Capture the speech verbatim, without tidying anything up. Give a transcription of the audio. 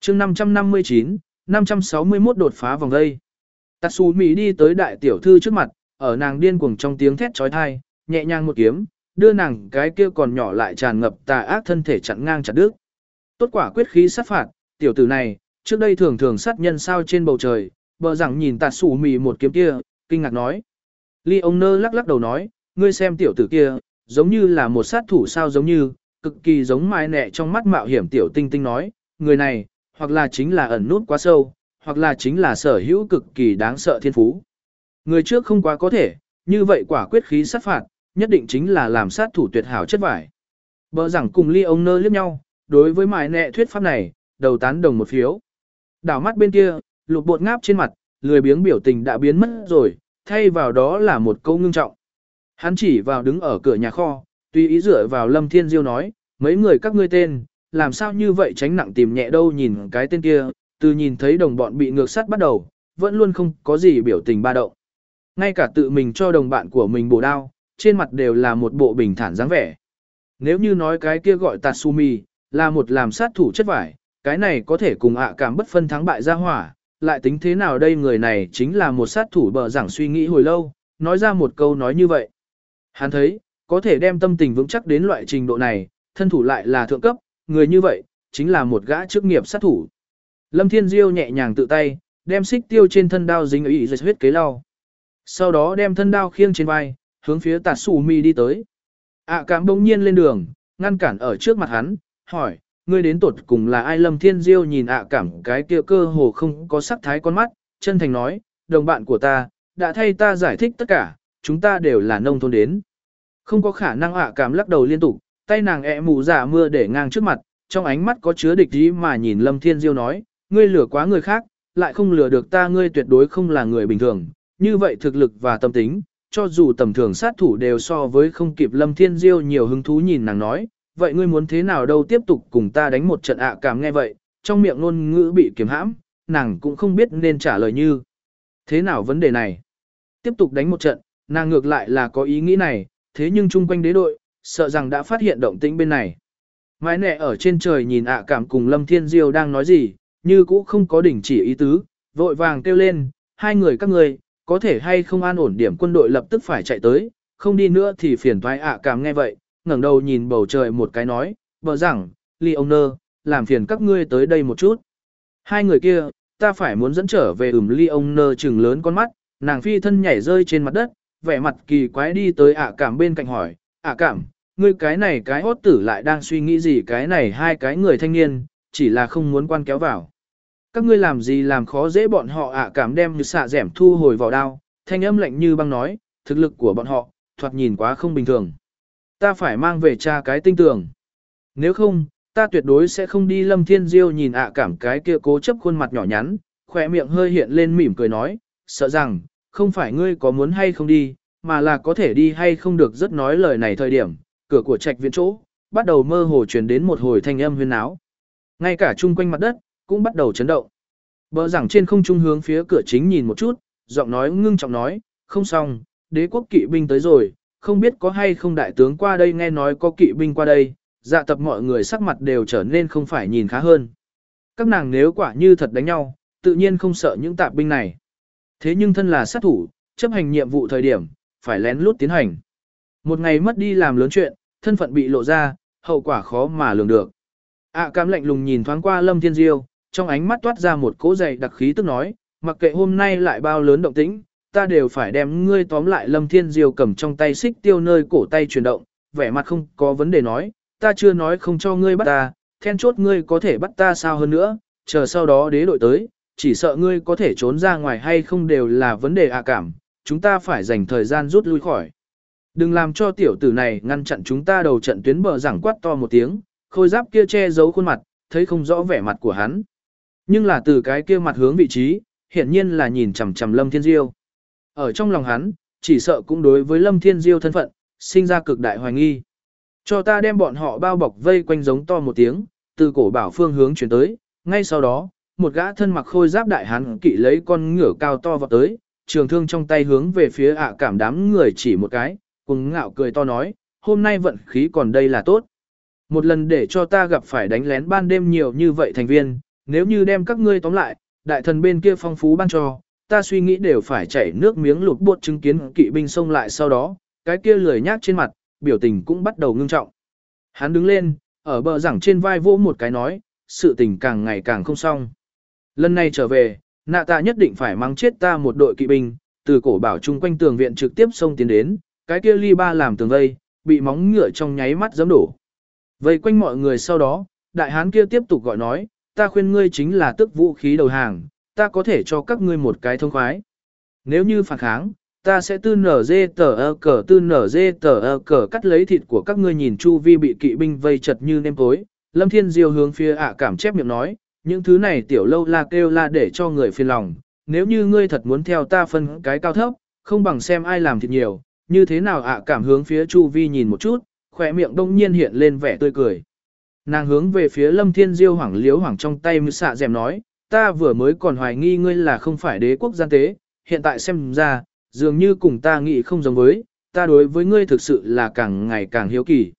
chương năm trăm năm mươi chín, năm trăm sáu mươi mốt đột phá vòng dây. Tatsumi đi tới đại tiểu thư trước mặt, ở nàng điên cuồng trong tiếng thét chói tai, nhẹ nhàng một kiếm, đưa nàng cái kia còn nhỏ lại tràn ngập tà ác thân thể chặn ngang chặt đứt. Tốt quả quyết khí sát phạt, tiểu tử này, trước đây thường thường sát nhân sao trên bầu trời, bờ rằng nhìn Tatsumi một kiếm kia, kinh ngạc nói. Lee ông nơ lắc lắc đầu nói, ngươi xem tiểu tử kia, giống như là một sát thủ sao giống như, cực kỳ giống mai nẹ trong mắt mạo hiểm tiểu tinh tinh nói, người này, hoặc là chính là ẩn nút quá sâu, hoặc là chính là sở hữu cực kỳ đáng sợ thiên phú. Người trước không quá có thể, như vậy quả quyết khí sát phạt, nhất định chính là làm sát thủ tuyệt hảo chất vải. Bờ rằng cùng Lee ông nơ liếc nhau, đối với mai nẹ thuyết pháp này, đầu tán đồng một phiếu. Đảo mắt bên kia, lục bột ngáp trên mặt, lười biếng biểu tình đã biến mất rồi, thay vào đó là một câu ngưng trọng. Hắn chỉ vào đứng ở cửa nhà kho, tùy ý dựa vào Lâm Thiên Diêu nói, mấy người các ngươi tên, làm sao như vậy tránh nặng tìm nhẹ đâu nhìn cái tên kia, từ nhìn thấy đồng bọn bị ngược sát bắt đầu, vẫn luôn không có gì biểu tình ba động. Ngay cả tự mình cho đồng bạn của mình bổ đao, trên mặt đều là một bộ bình thản dáng vẻ. Nếu như nói cái kia gọi Tatsumi, là một làm sát thủ chất vải, cái này có thể cùng ạ cảm bất phân thắng bại ra hỏa, lại tính thế nào đây người này chính là một sát thủ bờ giảng suy nghĩ hồi lâu, nói ra một câu nói như vậy. Hắn thấy, có thể đem tâm tình vững chắc đến loại trình độ này, thân thủ lại là thượng cấp, người như vậy, chính là một gã chức nghiệp sát thủ. Lâm Thiên Diêu nhẹ nhàng tự tay, đem xích tiêu trên thân đao dính ý dịch huyết kế lau. Sau đó đem thân đao khiêng trên vai, hướng phía Tatsumi đi tới. ạ cảm bỗng nhiên lên đường, ngăn cản ở trước mặt hắn, hỏi, ngươi đến tột cùng là ai? Lâm Thiên Diêu nhìn ạ cảm cái kia cơ hồ không có sắc thái con mắt, chân thành nói, đồng bạn của ta, đã thay ta giải thích tất cả, chúng ta đều là nông thôn đến. Không có khả năng ạ cảm lắc đầu liên tục, tay nàng ẹ mù giả mưa để ngang trước mặt, trong ánh mắt có chứa địch ý mà nhìn Lâm Thiên Diêu nói, ngươi lừa quá người khác, lại không lừa được ta, ngươi tuyệt đối không là người bình thường, như vậy thực lực và tâm tính, cho dù tầm thường sát thủ đều so với không kịp. Lâm Thiên Diêu nhiều hứng thú nhìn nàng nói, vậy ngươi muốn thế nào đâu, tiếp tục cùng ta đánh một trận ạ cảm nghe vậy, trong miệng ngôn ngữ bị kiềm hãm, nàng cũng không biết nên trả lời như thế nào vấn đề này. Tiếp tục đánh một trận, nàng ngược lại là có ý nghĩ này, thế nhưng chung quanh đế đội, sợ rằng đã phát hiện động tĩnh bên này. Mãi nẹ ở trên trời nhìn ạ cảm cùng Lâm Thiên Diêu đang nói gì, như cũ không có đỉnh chỉ ý tứ, vội vàng kêu lên, hai người các ngươi có thể hay không an ổn điểm, quân đội lập tức phải chạy tới, không đi nữa thì phiền toái. ạ cảm nghe vậy, ngẩng đầu nhìn bầu trời một cái nói, vợ rằng, Leoner, làm phiền các ngươi tới đây một chút. Hai người kia, ta phải muốn dẫn trở về. Ừm. Leoner trừng lớn con mắt, nàng phi thân nhảy rơi trên mặt đất, vẻ mặt kỳ quái đi tới ạ cảm bên cạnh hỏi, ạ cảm, ngươi cái này cái hốt tử lại đang suy nghĩ gì? Cái này hai cái người thanh niên, chỉ là không muốn quan kéo vào. Các ngươi làm gì làm khó dễ bọn họ? ạ cảm đem như xạ dẻm thu hồi vào đao, thanh âm lạnh như băng nói, thực lực của bọn họ, thoạt nhìn quá không bình thường. Ta phải mang về tra cái tinh tường. Nếu không, ta tuyệt đối sẽ không đi. Lâm Thiên Diêu nhìn ạ cảm cái kia cố chấp khuôn mặt nhỏ nhắn, khỏe miệng hơi hiện lên mỉm cười nói, sợ rằng, không phải ngươi có muốn hay không đi, mà là có thể đi hay không được. Rất nói lời này thời điểm, cửa của trạch viện chỗ, bắt đầu mơ hồ truyền đến một hồi thanh âm huyên náo. Ngay cả chung quanh mặt đất, cũng bắt đầu chấn động. Bờ rằng trên không trung hướng phía cửa chính nhìn một chút, giọng nói ngưng trọng nói, không xong, đế quốc kỵ binh tới rồi, không biết có hay không đại tướng qua đây. Nghe nói có kỵ binh qua đây, dạ tập mọi người sắc mặt đều trở nên không phải nhìn khá hơn. Các nàng nếu quả như thật đánh nhau, tự nhiên không sợ những tạp binh này. Thế nhưng thân là sát thủ, chấp hành nhiệm vụ thời điểm, phải lén lút tiến hành. Một ngày mất đi làm lớn chuyện, thân phận bị lộ ra, hậu quả khó mà lường được. ạ cảm lạnh lùng nhìn thoáng qua Lâm Thiên Diêu, trong ánh mắt toát ra một cỗ dày đặc khí tức nói, mặc kệ hôm nay lại bao lớn động tĩnh, ta đều phải đem ngươi tóm lại. Lâm Thiên Diêu cầm trong tay xích tiêu nơi cổ tay chuyển động, vẻ mặt không có vấn đề nói, ta chưa nói không cho ngươi bắt ta, then chốt ngươi có thể bắt ta sao hơn nữa, chờ sau đó đế đội tới, chỉ sợ ngươi có thể trốn ra ngoài hay không đều là vấn đề. ạ cảm, chúng ta phải dành thời gian rút lui khỏi. Đừng làm cho tiểu tử này ngăn chặn chúng ta. Đầu trận tuyến bờ giảng quát to một tiếng, khôi giáp kia che giấu khuôn mặt, thấy không rõ vẻ mặt của hắn. Nhưng là từ cái kia mặt hướng vị trí, hiển nhiên là nhìn chằm chằm Lâm Thiên Diêu. Ở trong lòng hắn, chỉ sợ cũng đối với Lâm Thiên Diêu thân phận, sinh ra cực đại hoài nghi. Cho ta đem bọn họ bao bọc vây quanh, giống to một tiếng, từ cổ bảo phương hướng chuyển tới, ngay sau đó, một gã thân mặc khôi giáp đại hán kỵ lấy con ngựa cao to vọt tới, trường thương trong tay hướng về phía ạ cảm đám người chỉ một cái, cùng ngạo cười to nói, hôm nay vận khí còn đây là tốt. Một lần để cho ta gặp phải đánh lén ban đêm nhiều như vậy thành viên, nếu như đem các ngươi tóm lại, đại thần bên kia phong phú ban cho, ta suy nghĩ đều phải chảy nước miếng lụt buốt chứng kiến kỵ binh xông lại sau đó, cái kia lười nhác trên mặt, biểu tình cũng bắt đầu ngưng trọng. Hắn đứng lên, ở bờ giảng trên vai vỗ một cái nói, sự tình càng ngày càng không xong. Lần này trở về, nạ tạ nhất định phải mắng chết ta một đội kỵ binh, từ cổ bảo chung quanh tường viện trực tiếp xông tiến đến, cái kia ly ba làm tường vây, bị móng ngựa trong nháy mắt giẫm đổ. Vây quanh mọi người sau đó, đại hán kia tiếp tục gọi nói, ta khuyên ngươi chính là tức vũ khí đầu hàng, ta có thể cho các ngươi một cái thông khoái. Nếu như phản kháng, ta sẽ tư nở dê tờ ơ cờ tư nở dê tờ ơ cờ cắt lấy thịt của các ngươi. Nhìn chu vi bị kỵ binh vây chật như nêm tối, Lâm Thiên Diêu hướng phía ạ cảm chép miệng nói, những thứ này tiểu lâu la kêu la để cho người phiền lòng, nếu như ngươi thật muốn theo ta phân cái cao thấp, không bằng xem ai làm thịt nhiều, như thế nào ạ cảm hướng phía chu vi nhìn một chút, khỏe miệng đông nhiên hiện lên vẻ tươi cười. Nàng hướng về phía Lâm Thiên Diêu hoảng liếu hoảng trong tay mư xạ dèm nói, ta vừa mới còn hoài nghi ngươi là không phải đế quốc gian tế, hiện tại xem ra, dường như cùng ta nghĩ không giống với, ta đối với ngươi thực sự là càng ngày càng hiếu kỳ.